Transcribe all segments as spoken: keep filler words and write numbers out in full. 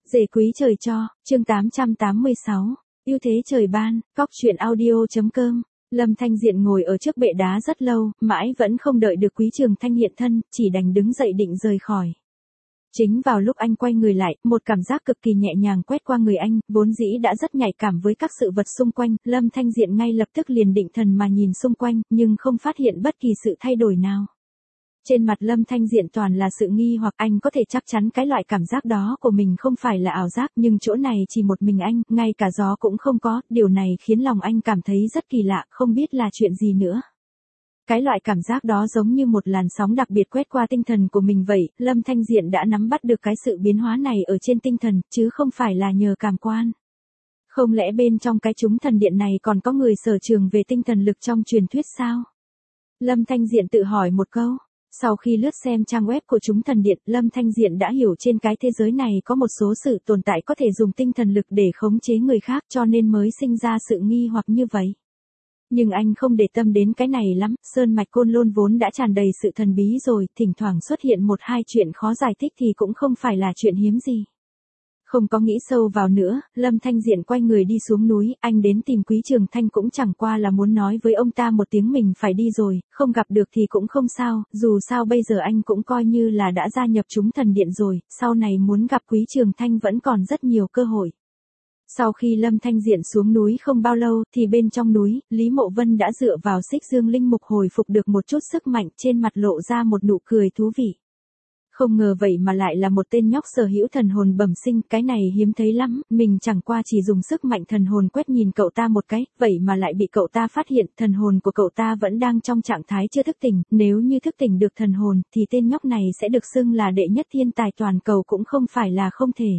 Dề quý trời cho, chương tám trăm tám mươi sáu, ưu thế trời ban, góc chuyện audio.com. Lâm Thanh Diện ngồi ở trước bệ đá rất lâu, mãi vẫn không đợi được Quý Trường Thanh hiện thân, chỉ đành đứng dậy định rời khỏi. Chính vào lúc anh quay người lại, một cảm giác cực kỳ nhẹ nhàng quét qua người anh, vốn dĩ đã rất nhạy cảm với các sự vật xung quanh, Lâm Thanh Diện ngay lập tức liền định thần mà nhìn xung quanh, nhưng không phát hiện bất kỳ sự thay đổi nào. Trên mặt Lâm Thanh Diện toàn là sự nghi hoặc anh có thể chắc chắn cái loại cảm giác đó của mình không phải là ảo giác, nhưng chỗ này chỉ một mình anh, ngay cả gió cũng không có, điều này khiến lòng anh cảm thấy rất kỳ lạ, không biết là chuyện gì nữa. Cái loại cảm giác đó giống như một làn sóng đặc biệt quét qua tinh thần của mình vậy, Lâm Thanh Diện đã nắm bắt được cái sự biến hóa này ở trên tinh thần, chứ không phải là nhờ cảm quan. Không lẽ bên trong cái chúng thần điện này còn có người sở trường về tinh thần lực trong truyền thuyết sao? Lâm Thanh Diện tự hỏi một câu. Sau khi lướt xem trang web của chúng thần điện, Lâm Thanh Diện đã hiểu trên cái thế giới này có một số sự tồn tại có thể dùng tinh thần lực để khống chế người khác cho nên mới sinh ra sự nghi hoặc như vậy. Nhưng anh không để tâm đến cái này lắm, Sơn Mạch Côn Lôn vốn đã tràn đầy sự thần bí rồi, thỉnh thoảng xuất hiện một hai chuyện khó giải thích thì cũng không phải là chuyện hiếm gì. Không có nghĩ sâu vào nữa, Lâm Thanh Diện quay người đi xuống núi, anh đến tìm Quý Trường Thanh cũng chẳng qua là muốn nói với ông ta một tiếng mình phải đi rồi, không gặp được thì cũng không sao, dù sao bây giờ anh cũng coi như là đã gia nhập chúng thần điện rồi, sau này muốn gặp Quý Trường Thanh vẫn còn rất nhiều cơ hội. Sau khi Lâm Thanh Diện xuống núi không bao lâu thì bên trong núi, Lý Mộ Vân đã dựa vào xích dương linh mục hồi phục được một chút sức mạnh, trên mặt lộ ra một nụ cười thú vị. Không ngờ vậy mà lại là một tên nhóc sở hữu thần hồn bẩm sinh, cái này hiếm thấy lắm, mình chẳng qua chỉ dùng sức mạnh thần hồn quét nhìn cậu ta một cái, vậy mà lại bị cậu ta phát hiện, thần hồn của cậu ta vẫn đang trong trạng thái chưa thức tỉnh, nếu như thức tỉnh được thần hồn, thì tên nhóc này sẽ được xưng là đệ nhất thiên tài toàn cầu cũng không phải là không thể.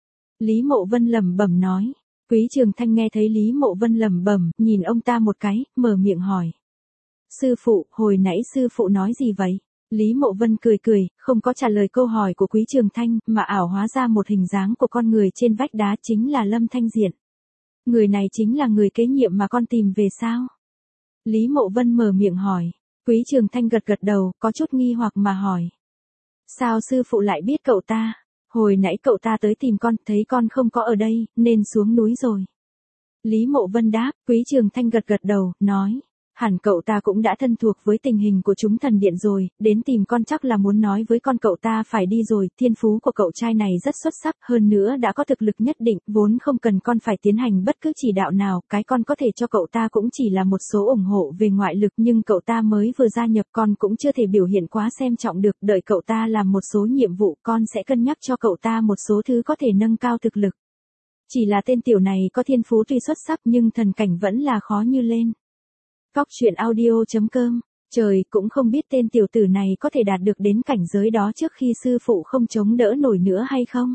Lý Mộ Vân lẩm bẩm nói. Quý Trường Thanh nghe thấy Lý Mộ Vân lẩm bẩm, nhìn ông ta một cái, mở miệng hỏi. Sư phụ, hồi nãy sư phụ nói gì vậy? Lý Mộ Vân cười cười, không có trả lời câu hỏi của Quý Trường Thanh, mà ảo hóa ra một hình dáng của con người trên vách đá chính là Lâm Thanh Diện. Người này chính là người kế nhiệm mà con tìm về sao? Lý Mộ Vân mở miệng hỏi. Quý Trường Thanh gật gật đầu, có chút nghi hoặc mà hỏi. Sao sư phụ lại biết cậu ta? Hồi nãy cậu ta tới tìm con, thấy con không có ở đây, nên xuống núi rồi. Lý Mộ Vân đáp, Quý Trường Thanh gật gật đầu, nói. Hẳn cậu ta cũng đã thân thuộc với tình hình của chúng thần điện rồi, đến tìm con chắc là muốn nói với con cậu ta phải đi rồi, thiên phú của cậu trai này rất xuất sắc, hơn nữa đã có thực lực nhất định, vốn không cần con phải tiến hành bất cứ chỉ đạo nào, cái con có thể cho cậu ta cũng chỉ là một số ủng hộ về ngoại lực, nhưng cậu ta mới vừa gia nhập con cũng chưa thể biểu hiện quá xem trọng được, đợi cậu ta làm một số nhiệm vụ, con sẽ cân nhắc cho cậu ta một số thứ có thể nâng cao thực lực. Chỉ là tên tiểu này có thiên phú tuy xuất sắc nhưng thần cảnh vẫn là khó như lên. Góc chuyện audio.com, trời cũng không biết tên tiểu tử này có thể đạt được đến cảnh giới đó trước khi sư phụ không chống đỡ nổi nữa hay không.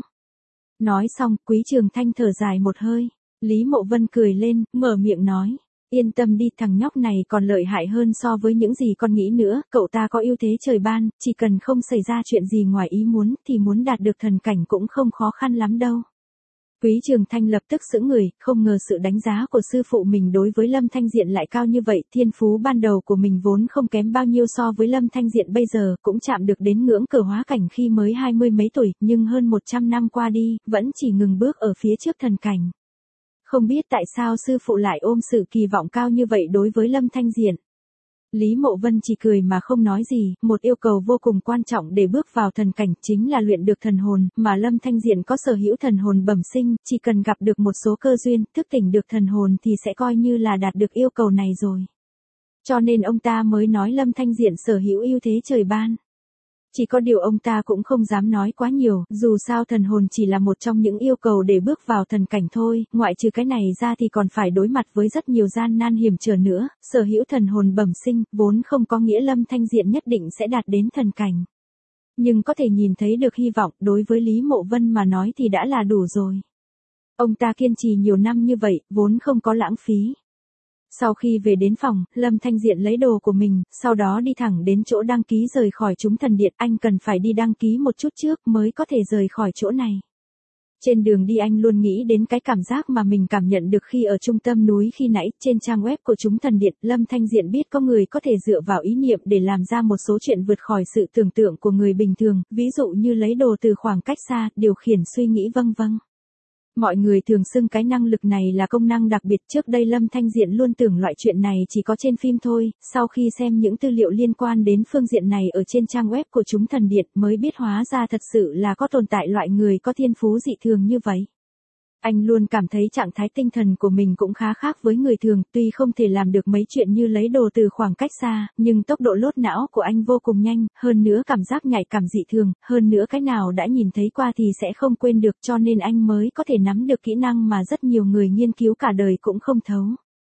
Nói xong, Quý Trường Thanh thở dài một hơi, Lý Mộ Vân cười lên, mở miệng nói, yên tâm đi, thằng nhóc này còn lợi hại hơn so với những gì con nghĩ nữa, cậu ta có ưu thế trời ban, chỉ cần không xảy ra chuyện gì ngoài ý muốn thì muốn đạt được thần cảnh cũng không khó khăn lắm đâu. Quý Trường Thanh lập tức sững người, không ngờ sự đánh giá của sư phụ mình đối với Lâm Thanh Diện lại cao như vậy, thiên phú ban đầu của mình vốn không kém bao nhiêu so với Lâm Thanh Diện bây giờ, cũng chạm được đến ngưỡng cửa hóa cảnh khi mới hai mươi mấy tuổi, nhưng hơn một trăm năm qua đi, vẫn chỉ ngừng bước ở phía trước thần cảnh. Không biết tại sao sư phụ lại ôm sự kỳ vọng cao như vậy đối với Lâm Thanh Diện. Lý Mộ Vân chỉ cười mà không nói gì, một yêu cầu vô cùng quan trọng để bước vào thần cảnh chính là luyện được thần hồn, mà Lâm Thanh Diện có sở hữu thần hồn bẩm sinh, chỉ cần gặp được một số cơ duyên, thức tỉnh được thần hồn thì sẽ coi như là đạt được yêu cầu này rồi. Cho nên ông ta mới nói Lâm Thanh Diện sở hữu ưu thế trời ban. Chỉ có điều ông ta cũng không dám nói quá nhiều, dù sao thần hồn chỉ là một trong những yêu cầu để bước vào thần cảnh thôi, ngoại trừ cái này ra thì còn phải đối mặt với rất nhiều gian nan hiểm trở nữa, sở hữu thần hồn bẩm sinh, vốn không có nghĩa Lâm Thanh Diện nhất định sẽ đạt đến thần cảnh. Nhưng có thể nhìn thấy được hy vọng, đối với Lý Mộ Vân mà nói thì đã là đủ rồi. Ông ta kiên trì nhiều năm như vậy, vốn không có lãng phí. Sau khi về đến phòng, Lâm Thanh Diện lấy đồ của mình, sau đó đi thẳng đến chỗ đăng ký rời khỏi chúng thần điện, anh cần phải đi đăng ký một chút trước mới có thể rời khỏi chỗ này. Trên đường đi anh luôn nghĩ đến cái cảm giác mà mình cảm nhận được khi ở trung tâm núi khi nãy. Trên trang web của chúng thần điện, Lâm Thanh Diện biết có người có thể dựa vào ý niệm để làm ra một số chuyện vượt khỏi sự tưởng tượng của người bình thường, ví dụ như lấy đồ từ khoảng cách xa, điều khiển suy nghĩ vân vân. Mọi người thường xưng cái năng lực này là công năng đặc biệt. Trước đây Lâm Thanh Diện luôn tưởng loại chuyện này chỉ có trên phim thôi, sau khi xem những tư liệu liên quan đến phương diện này ở trên trang web của chúng thần điện mới biết hóa ra thật sự là có tồn tại loại người có thiên phú dị thường như vậy. Anh luôn cảm thấy trạng thái tinh thần của mình cũng khá khác với người thường, tuy không thể làm được mấy chuyện như lấy đồ từ khoảng cách xa, nhưng tốc độ lốt não của anh vô cùng nhanh, hơn nữa cảm giác nhạy cảm dị thường, hơn nữa cái nào đã nhìn thấy qua thì sẽ không quên được, cho nên anh mới có thể nắm được kỹ năng mà rất nhiều người nghiên cứu cả đời cũng không thấu.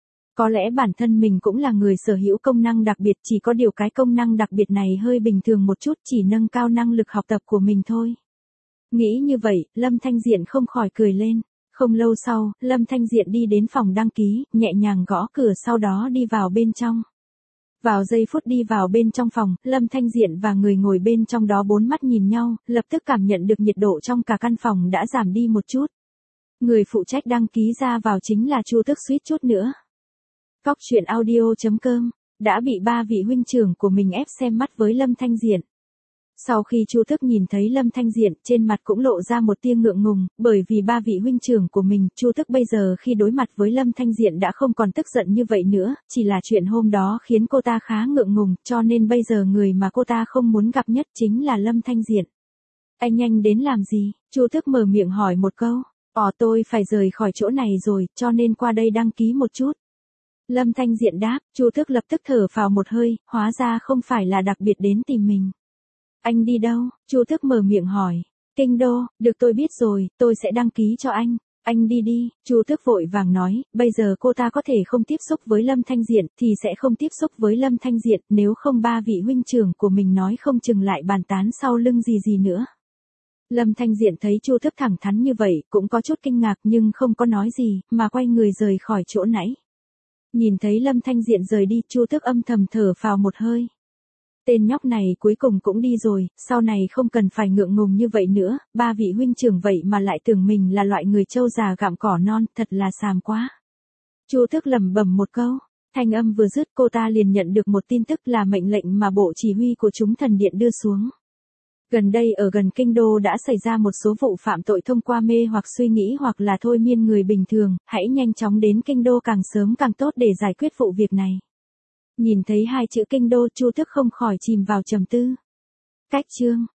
Có lẽ bản thân mình cũng là người sở hữu công năng đặc biệt, chỉ có điều cái công năng đặc biệt này hơi bình thường một chút, chỉ nâng cao năng lực học tập của mình thôi. Nghĩ như vậy, Lâm Thanh Diện không khỏi cười lên. Không lâu sau, Lâm Thanh Diện đi đến phòng đăng ký, nhẹ nhàng gõ cửa sau đó đi vào bên trong. Vào giây phút đi vào bên trong phòng, Lâm Thanh Diện và người ngồi bên trong đó bốn mắt nhìn nhau, lập tức cảm nhận được nhiệt độ trong cả căn phòng đã giảm đi một chút. Người phụ trách đăng ký ra vào chính là Chu Tước suýt chút nữa. Cóc truyện audio chấm com đã bị ba vị huynh trưởng của mình ép xem mắt với Lâm Thanh Diện. Sau khi Chu Tước nhìn thấy Lâm Thanh Diện, trên mặt cũng lộ ra một tia ngượng ngùng, bởi vì ba vị huynh trưởng của mình, Chu Tước bây giờ khi đối mặt với Lâm Thanh Diện đã không còn tức giận như vậy nữa, chỉ là chuyện hôm đó khiến cô ta khá ngượng ngùng, cho nên bây giờ người mà cô ta không muốn gặp nhất chính là Lâm Thanh Diện. Anh nhanh đến làm gì? Chu Tước mở miệng hỏi một câu. Ồ, tôi phải rời khỏi chỗ này rồi, cho nên qua đây đăng ký một chút. Lâm Thanh Diện đáp. Chu Tước lập tức thở phào một hơi, hóa ra không phải là đặc biệt đến tìm mình. Anh đi đâu? Chu Tước mở miệng hỏi. Kinh đô. Được, tôi biết rồi, tôi sẽ đăng ký cho anh. Anh đi đi. Chu Tước vội vàng nói, bây giờ cô ta có thể không tiếp xúc với Lâm Thanh Diện thì sẽ không tiếp xúc với Lâm Thanh Diện, nếu không ba vị huynh trưởng của mình nói không chừng lại bàn tán sau lưng gì gì nữa. Lâm Thanh Diện thấy Chu Tước thẳng thắn như vậy, cũng có chút kinh ngạc nhưng không có nói gì, mà quay người rời khỏi chỗ nãy. Nhìn thấy Lâm Thanh Diện rời đi, Chu Tước âm thầm thở phào một hơi. Tên nhóc này cuối cùng cũng đi rồi, sau này không cần phải ngượng ngùng như vậy nữa, ba vị huynh trưởng vậy mà lại tưởng mình là loại người trâu già gặm cỏ non, thật là xàm quá. Chu Tước lẩm bẩm một câu, thanh âm vừa dứt cô ta liền nhận được một tin tức là mệnh lệnh mà bộ chỉ huy của chúng thần điện đưa xuống. Gần đây ở gần kinh đô đã xảy ra một số vụ phạm tội thông qua mê hoặc suy nghĩ hoặc là thôi miên người bình thường, hãy nhanh chóng đến kinh đô càng sớm càng tốt để giải quyết vụ việc này. Nhìn thấy hai chữ kinh đô, Chu Tước không khỏi chìm vào trầm tư. Cách chương